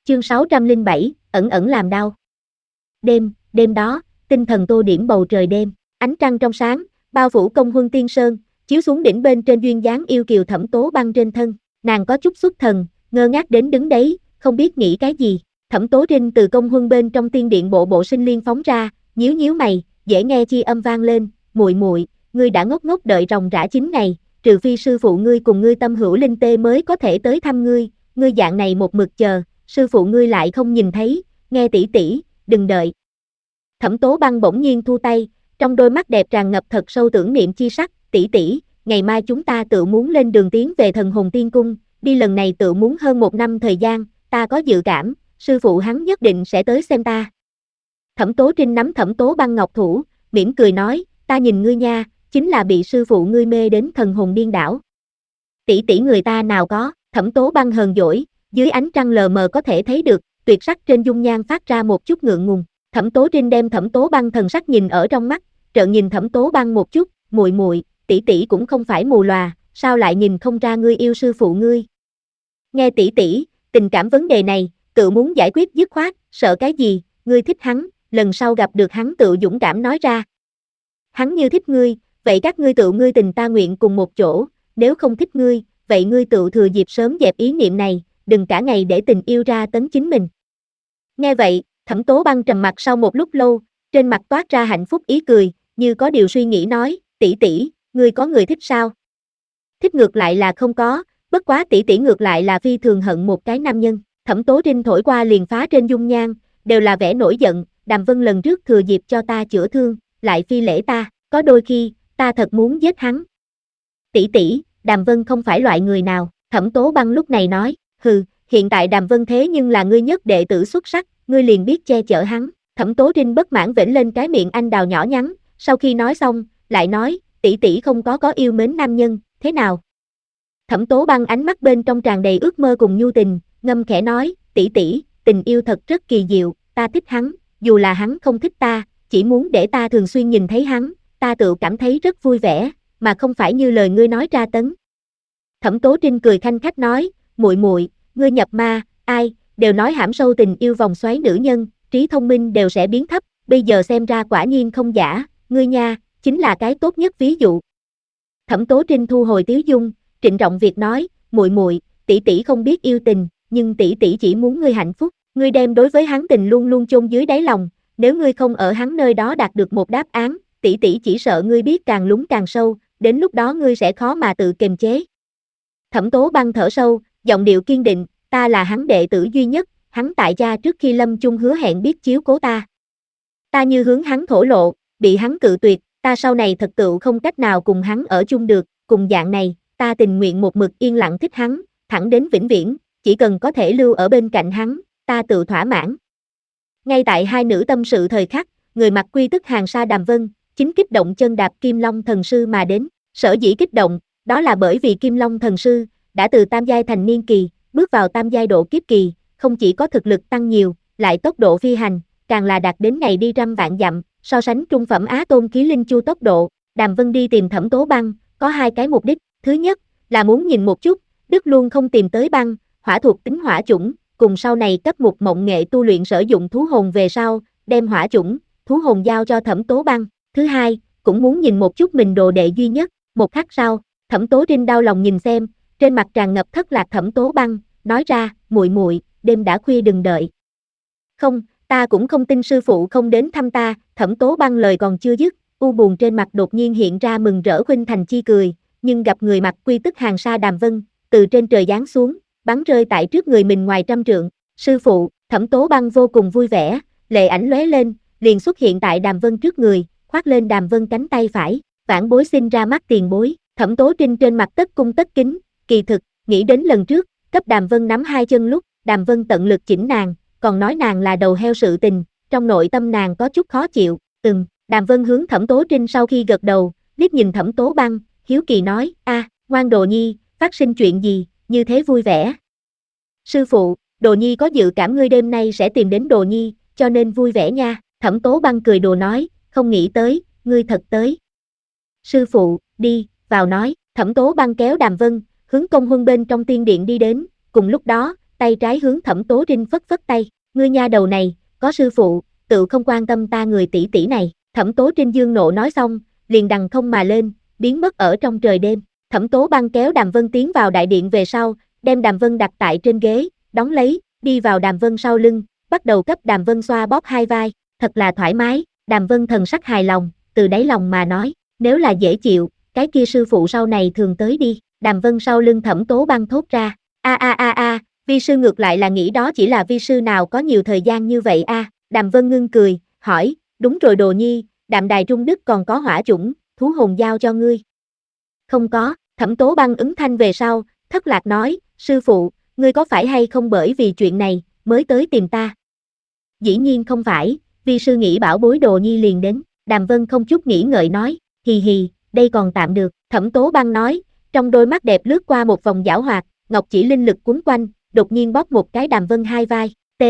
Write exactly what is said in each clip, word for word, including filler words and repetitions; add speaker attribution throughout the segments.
Speaker 1: Chương sáu trăm lẻ bảy, ẩn ẩn làm đau. Đêm, đêm đó, tinh thần tô điểm bầu trời đêm, ánh trăng trong sáng, bao phủ công huân tiên sơn, chiếu xuống đỉnh bên trên duyên dáng yêu kiều Thẩm Tố Băng trên thân, nàng có chút xuất thần, ngơ ngác đến đứng đấy, không biết nghĩ cái gì. Thẩm Tố Trinh từ công huân bên trong tiên điện bộ bộ sinh liên phóng ra, nhíu nhíu mày, dễ nghe chi âm vang lên, muội muội, ngươi đã ngốc ngốc đợi ròng rã chín ngày, trừ phi sư phụ ngươi cùng ngươi tâm hữu linh tê mới có thể tới thăm ngươi, ngươi dạng này một mực chờ, sư phụ ngươi lại không nhìn thấy, nghe tỷ tỷ, đừng đợi. Thẩm Tố Băng bỗng nhiên thu tay, trong đôi mắt đẹp tràn ngập thật sâu tưởng niệm chi sắc, tỷ tỷ, ngày mai chúng ta tự muốn lên đường tiến về Thần Hồn Tiên Cung, đi lần này tự muốn hơn một năm thời gian, ta có dự cảm, sư phụ hắn nhất định sẽ tới xem ta. Thẩm Tố Trinh nắm Thẩm Tố Băng ngọc thủ, mỉm cười nói, ta nhìn ngươi nha, chính là bị sư phụ ngươi mê đến thần hồn điên đảo. Tỷ tỷ người ta nào có, Thẩm Tố Băng hờn dỗi, dưới ánh trăng lờ mờ có thể thấy được, tuyệt sắc trên dung nhan phát ra một chút ngượng ngùng. Thẩm Tố Trinh đem Thẩm Tố Băng thần sắc nhìn ở trong mắt, trợn nhìn Thẩm Tố Băng một chút, muội muội, tỷ tỷ cũng không phải mù lòa, sao lại nhìn không ra ngươi yêu sư phụ ngươi? Nghe tỷ tỷ, tình cảm vấn đề này, tự muốn giải quyết dứt khoát, sợ cái gì, ngươi thích hắn, lần sau gặp được hắn tự dũng cảm nói ra. Hắn như thích ngươi, vậy các ngươi tự ngươi tình ta nguyện cùng một chỗ, nếu không thích ngươi, vậy ngươi tự thừa dịp sớm dẹp ý niệm này, đừng cả ngày để tình yêu ra tấn chính mình. Nghe vậy, Thẩm Tố Băng trầm mặt sau một lúc lâu, trên mặt toát ra hạnh phúc ý cười, như có điều suy nghĩ nói, tỷ tỷ, ngươi có người thích sao? Thích ngược lại là không có, bất quá tỷ tỷ ngược lại là phi thường hận một cái nam nhân. Thẩm Tố Trinh thổi qua liền phá trên dung nhan, đều là vẻ nổi giận, Đàm Vân lần trước thừa dịp cho ta chữa thương, lại phi lễ ta, có đôi khi, ta thật muốn giết hắn. Tỷ tỷ, Đàm Vân không phải loại người nào, Thẩm Tố Băng lúc này nói, hừ, hiện tại Đàm Vân thế nhưng là ngươi nhất đệ tử xuất sắc, ngươi liền biết che chở hắn. Thẩm Tố Trinh bất mãn vểnh lên cái miệng anh đào nhỏ nhắn, sau khi nói xong, lại nói, tỷ tỷ không có có yêu mến nam nhân, thế nào? Thẩm Tố Băng ánh mắt bên trong tràn đầy ước mơ cùng nhu tình, ngâm khẽ nói, tỷ tỷ, tình yêu thật rất kỳ diệu, ta thích hắn, dù là hắn không thích ta, chỉ muốn để ta thường xuyên nhìn thấy hắn, ta tự cảm thấy rất vui vẻ, mà không phải như lời ngươi nói tra tấn. Thẩm Tố Trinh cười khanh khách nói, muội muội, ngươi nhập ma, ai, đều nói hãm sâu tình yêu vòng xoáy nữ nhân, trí thông minh đều sẽ biến thấp, bây giờ xem ra quả nhiên không giả, ngươi nha, chính là cái tốt nhất ví dụ. Thẩm Tố Trinh thu hồi tiếu dung, trịnh trọng việc nói, muội muội, tỷ tỷ không biết yêu tình, nhưng tỷ tỷ chỉ muốn ngươi hạnh phúc, ngươi đem đối với hắn tình luôn luôn chôn dưới đáy lòng, nếu ngươi không ở hắn nơi đó đạt được một đáp án, tỷ tỷ chỉ sợ ngươi biết càng lún càng sâu, đến lúc đó ngươi sẽ khó mà tự kiềm chế. Thẩm Tố Băng thở sâu, giọng điệu kiên định, ta là hắn đệ tử duy nhất, hắn tại gia trước khi lâm chung hứa hẹn biết chiếu cố ta. Ta như hướng hắn thổ lộ, bị hắn cự tuyệt, ta sau này thật sự không cách nào cùng hắn ở chung được, cùng dạng này, ta tình nguyện một mực yên lặng thích hắn, thẳng đến vĩnh viễn, chỉ cần có thể lưu ở bên cạnh hắn, ta tự thỏa mãn. Ngay tại hai nữ tâm sự thời khắc, người mặc quy tức hàng sa Đàm Vân, chính kích động chân đạp Kim Long Thần Sư mà đến, sở dĩ kích động, đó là bởi vì Kim Long Thần Sư, đã từ tam giai thành niên kỳ, bước vào tam giai độ kiếp kỳ, không chỉ có thực lực tăng nhiều, lại tốc độ phi hành, càng là đạt đến ngày đi trăm vạn dặm, so sánh trung phẩm Á Tôn Khí Linh Chu tốc độ, Đàm Vân đi tìm Thẩm Tố Băng, có hai cái mục đích, thứ nhất, là muốn nhìn một chút, Đức luôn không tìm tới băng, hỏa thuộc tính hỏa chủng, cùng sau này cấp một mộng nghệ tu luyện sử dụng thú hồn về sau, đem hỏa chủng, thú hồn giao cho Thẩm Tố Băng, thứ hai, cũng muốn nhìn một chút mình đồ đệ duy nhất, một khắc sau, Thẩm Tố Trinh đau lòng nhìn xem, trên mặt tràn ngập thất lạc Thẩm Tố Băng, nói ra, muội muội, đêm đã khuya đừng đợi. Không, ta cũng không tin sư phụ không đến thăm ta, Thẩm Tố Băng lời còn chưa dứt, u buồn trên mặt đột nhiên hiện ra mừng rỡ khuynh thành chi cười, nhưng gặp người mặc quy tức hàng sa Đàm Vân, từ trên trời giáng xuống, bắn rơi tại trước người mình ngoài trăm trượng, sư phụ, Thẩm Tố Băng vô cùng vui vẻ, lệ ảnh lóe lên, liền xuất hiện tại Đàm Vân trước người, khoác lên Đàm Vân cánh tay phải, vãn bối xin ra mắt tiền bối, Thẩm Tố Trinh trên mặt tất cung tất kính, kỳ thực, nghĩ đến lần trước, cấp Đàm Vân nắm hai chân lúc, Đàm Vân tận lực chỉnh nàng, còn nói nàng là đầu heo sự tình, trong nội tâm nàng có chút khó chịu, ừm, Đàm Vân hướng Thẩm Tố Trinh sau khi gật đầu, liếc nhìn Thẩm Tố Băng, hiếu kỳ nói, a, ngoan đồ nhi, phát sinh chuyện gì, như thế vui vẻ. Sư phụ, đồ nhi có dự cảm ngươi đêm nay sẽ tìm đến đồ nhi, cho nên vui vẻ nha, Thẩm Tố Băng cười đùa nói, không nghĩ tới, ngươi thật tới. Sư phụ, đi, vào nói, Thẩm Tố Băng kéo Đàm Vân, hướng công huân bên trong tiên điện đi đến, cùng lúc đó, tay trái hướng Thẩm Tố Trinh phất phất tay, ngươi nha đầu này, có sư phụ, tự không quan tâm ta người tỷ tỷ này. Thẩm Tố Trinh dương nộ nói xong, liền đằng không mà lên, biến mất ở trong trời đêm. Thẩm Tố Băng kéo Đàm Vân tiến vào đại điện về sau, đem Đàm Vân đặt tại trên ghế, đóng lấy, đi vào Đàm Vân sau lưng, bắt đầu cấp Đàm Vân xoa bóp hai vai, thật là thoải mái. Đàm Vân thần sắc hài lòng, từ đáy lòng mà nói, nếu là dễ chịu, cái kia sư phụ sau này thường tới đi. Đàm Vân sau lưng Thẩm Tố Băng thốt ra, a a a a, vi sư ngược lại là nghĩ đó chỉ là vi sư nào có nhiều thời gian như vậy a. À. Đàm Vân ngưng cười, hỏi, đúng rồi Đồ Nhi, Đạm Đài Trung Đức còn có hỏa chủng, thú hồn giao cho ngươi. Không có. Thẩm Tố Băng ứng thanh về sau, thất lạc nói, sư phụ, ngươi có phải hay không bởi vì chuyện này, mới tới tìm ta? Dĩ nhiên không phải, vi sư nghĩ bảo bối Đồ Nhi liền đến. Đàm Vân không chút nghĩ ngợi nói, hì hì, đây còn tạm được. Thẩm Tố Băng nói, trong đôi mắt đẹp lướt qua một vòng giảo hoạt, ngọc chỉ linh lực cuốn quanh, đột nhiên bóp một cái Đàm Vân hai vai, t.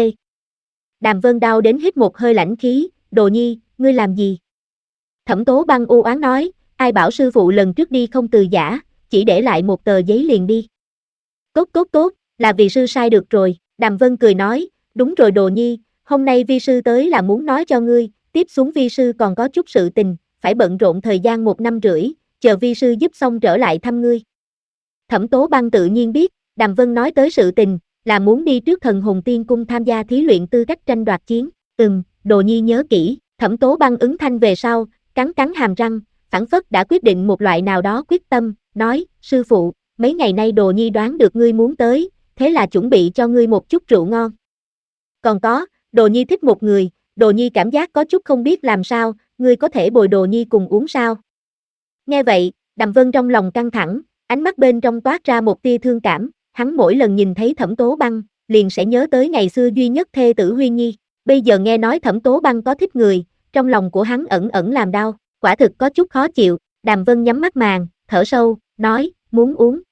Speaker 1: Đàm Vân đau đến hít một hơi lãnh khí, Đồ Nhi, ngươi làm gì? Thẩm Tố Băng u oán nói, ai bảo sư phụ lần trước đi không từ giã, chỉ để lại một tờ giấy liền đi. Tốt tốt tốt, là vì sư sai được rồi. Đàm Vân cười nói, đúng rồi Đồ Nhi, hôm nay vi sư tới là muốn nói cho ngươi, tiếp xuống vi sư còn có chút sự tình, phải bận rộn thời gian một năm rưỡi, chờ vi sư giúp xong trở lại thăm ngươi. Thẩm Tố Băng tự nhiên biết, Đàm Vân nói tới sự tình, là muốn đi trước Thần Hồn Tiên Cung tham gia thí luyện tư cách tranh đoạt chiến. Ừm, Đồ Nhi nhớ kỹ. Thẩm Tố Băng ứng thanh về sau, cắn cắn hàm răng, phảng phất đã quyết định một loại nào đó quyết tâm, nói, sư phụ, mấy ngày nay Đồ Nhi đoán được ngươi muốn tới, thế là chuẩn bị cho ngươi một chút rượu ngon. Còn có, Đồ Nhi thích một người, Đồ Nhi cảm giác có chút không biết làm sao, ngươi có thể bồi Đồ Nhi cùng uống sao? Nghe vậy, Đàm Vân trong lòng căng thẳng, ánh mắt bên trong toát ra một tia thương cảm, hắn mỗi lần nhìn thấy Thẩm Tố Băng, liền sẽ nhớ tới ngày xưa duy nhất thê tử Huyên Nhi, bây giờ nghe nói Thẩm Tố Băng có thích người, trong lòng của hắn ẩn ẩn làm đau, quả thực có chút khó chịu. Đàm Vân nhắm mắt màn, thở sâu, nói, muốn uống.